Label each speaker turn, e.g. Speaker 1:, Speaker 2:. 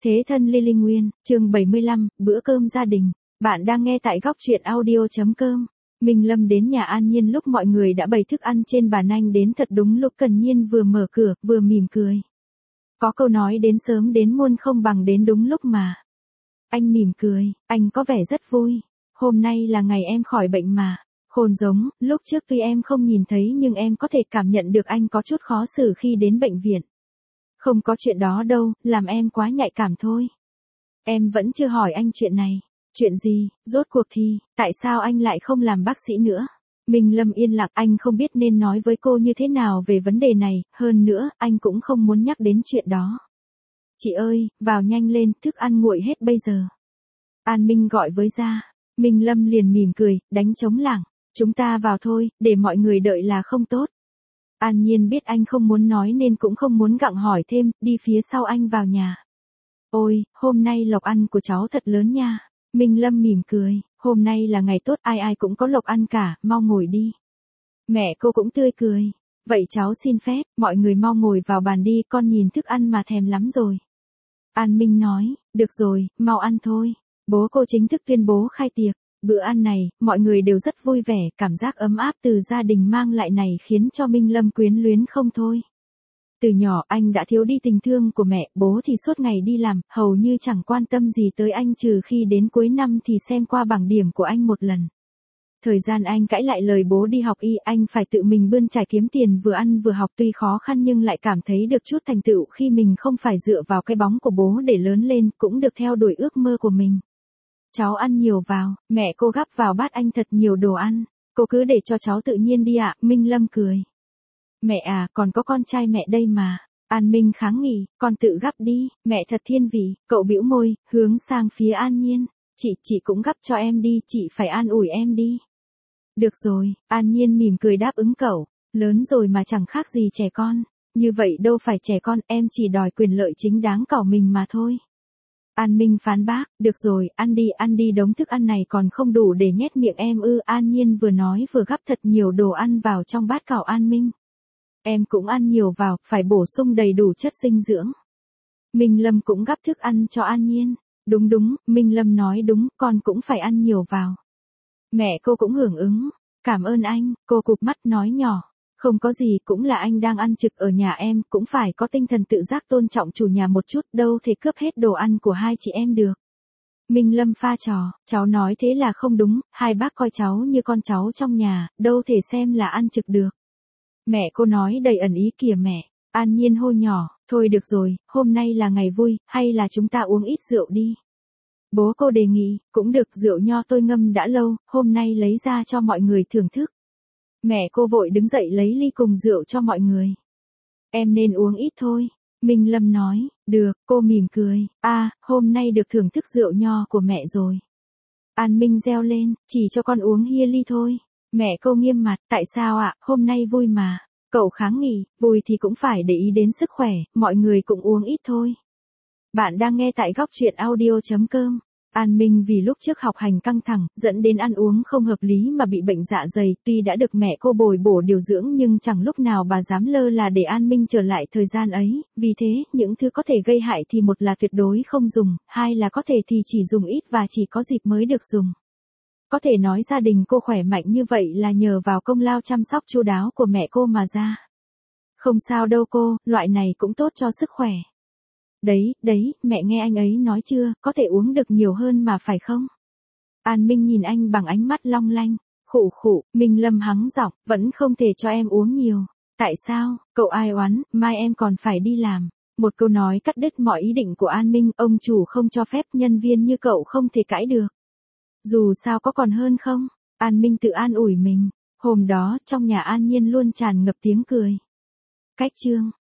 Speaker 1: Thế thân Lily Nguyên, chương 75, bữa cơm gia đình. Bạn đang nghe tại góc truyện audio.com. Minh Lâm đến nhà An Nhiên lúc mọi người đã bày thức ăn trên bàn, anh đến thật đúng lúc. Cần Nhiên vừa mở cửa, vừa mỉm cười. Có câu nói đến sớm đến muôn không bằng đến đúng lúc mà. Anh mỉm cười, anh có vẻ rất vui. Hôm nay là ngày em khỏi bệnh mà. Khôn giống, lúc trước tuy em không nhìn thấy nhưng em có thể cảm nhận được anh có chút khó xử khi đến bệnh viện. Không có chuyện đó đâu, làm em quá nhạy cảm thôi. Em vẫn chưa hỏi anh chuyện này. Chuyện gì, rốt cuộc thì, tại sao anh lại không làm bác sĩ nữa? Minh Lâm yên lặng, anh không biết nên nói với cô như thế nào về vấn đề này, hơn nữa, anh cũng không muốn nhắc đến chuyện đó. Chị ơi, vào nhanh lên, thức ăn nguội hết bây giờ. An Minh gọi với ra. Minh Lâm liền mỉm cười, đánh trống lảng. Chúng ta vào thôi, để mọi người đợi là không tốt. An Nhiên biết anh không muốn nói nên cũng không muốn gặng hỏi thêm, đi phía sau anh vào nhà. Ôi, hôm nay lộc ăn của cháu thật lớn nha. Minh Lâm mỉm cười, hôm nay là ngày tốt, ai ai cũng có lộc ăn cả, mau ngồi đi. Mẹ cô cũng tươi cười. Vậy cháu xin phép, mọi người mau ngồi vào bàn đi, con nhìn thức ăn mà thèm lắm rồi. An Minh nói, được rồi, mau ăn thôi. Bố cô chính thức tuyên bố khai tiệc. Bữa ăn này, mọi người đều rất vui vẻ, cảm giác ấm áp từ gia đình mang lại này khiến cho Minh Lâm quyến luyến không thôi. Từ nhỏ anh đã thiếu đi tình thương của mẹ, bố thì suốt ngày đi làm, hầu như chẳng quan tâm gì tới anh trừ khi đến cuối năm thì xem qua bảng điểm của anh một lần. Thời gian anh cãi lại lời bố đi học y, anh phải tự mình bươn trải kiếm tiền vừa ăn vừa học, tuy khó khăn nhưng lại cảm thấy được chút thành tựu khi mình không phải dựa vào cái bóng của bố để lớn lên, cũng được theo đuổi ước mơ của mình. Cháu ăn nhiều vào, mẹ cô gắp vào bát anh thật nhiều đồ ăn. Cô cứ để cho cháu tự nhiên đi ạ, Minh Lâm cười. Mẹ à, còn có con trai mẹ đây mà. An Minh kháng nghị, con tự gắp đi, mẹ thật thiên vị. Cậu bĩu môi, hướng sang phía An Nhiên. Chị cũng gắp cho em đi, chị phải an ủi em đi. Được rồi, An Nhiên mỉm cười đáp ứng cậu. Lớn rồi mà chẳng khác gì trẻ con. Như vậy đâu phải trẻ con, em chỉ đòi quyền lợi chính đáng của mình mà thôi. An Minh phán bác, được rồi, ăn đi, đống thức ăn này còn không đủ để nhét miệng em ư? An Nhiên vừa nói vừa gắp thật nhiều đồ ăn vào trong bát cảo An Minh. Em cũng ăn nhiều vào, phải bổ sung đầy đủ chất dinh dưỡng. Minh Lâm cũng gắp thức ăn cho An Nhiên. Đúng, Minh Lâm nói đúng, con cũng phải ăn nhiều vào. Mẹ cô cũng hưởng ứng. Cảm ơn anh, cô cụp mắt nói nhỏ. Không có gì, cũng là anh đang ăn trực ở nhà em, cũng phải có tinh thần tự giác tôn trọng chủ nhà một chút, đâu thể cướp hết đồ ăn của hai chị em được. Minh Lâm pha trò, cháu nói thế là không đúng, hai bác coi cháu như con cháu trong nhà, đâu thể xem là ăn trực được. Mẹ cô nói đầy ẩn ý kìa mẹ. An Nhiên hô nhỏ, thôi được rồi, hôm nay là ngày vui, hay là chúng ta uống ít rượu đi. Bố cô đề nghị, cũng được, rượu nho tôi ngâm đã lâu, hôm nay lấy ra cho mọi người thưởng thức. Mẹ cô vội đứng dậy lấy ly cùng rượu cho mọi người. Em nên uống ít thôi. Minh Lâm nói, được, cô mỉm cười, hôm nay được thưởng thức rượu nho của mẹ rồi. An Minh reo lên, chỉ cho con uống hia ly thôi. Mẹ cô nghiêm mặt, tại sao ạ, hôm nay vui mà. Cậu kháng nghị, vui thì cũng phải để ý đến sức khỏe, mọi người cũng uống ít thôi. Bạn đang nghe tại góc truyện audio.com. An Minh vì lúc trước học hành căng thẳng, dẫn đến ăn uống không hợp lý mà bị bệnh dạ dày, tuy đã được mẹ cô bồi bổ điều dưỡng nhưng chẳng lúc nào bà dám lơ là để An Minh trở lại thời gian ấy, vì thế, những thứ có thể gây hại thì một là tuyệt đối không dùng, hai là có thể thì chỉ dùng ít và chỉ có dịp mới được dùng. Có thể nói gia đình cô khỏe mạnh như vậy là nhờ vào công lao chăm sóc chu đáo của mẹ cô mà ra. Không sao đâu cô, loại này cũng tốt cho sức khỏe. Đấy, mẹ nghe anh ấy nói chưa, có thể uống được nhiều hơn mà phải không? An Minh nhìn anh bằng ánh mắt long lanh. Khụ, Minh Lâm hắng giọng, vẫn không thể cho em uống nhiều. Tại sao, cậu ai oán, mai em còn phải đi làm. Một câu nói cắt đứt mọi ý định của An Minh, ông chủ không cho phép nhân viên như cậu không thể cãi được. Dù sao có còn hơn không? An Minh tự an ủi mình. Hôm đó, trong nhà An Nhiên luôn tràn ngập tiếng cười. Cách chương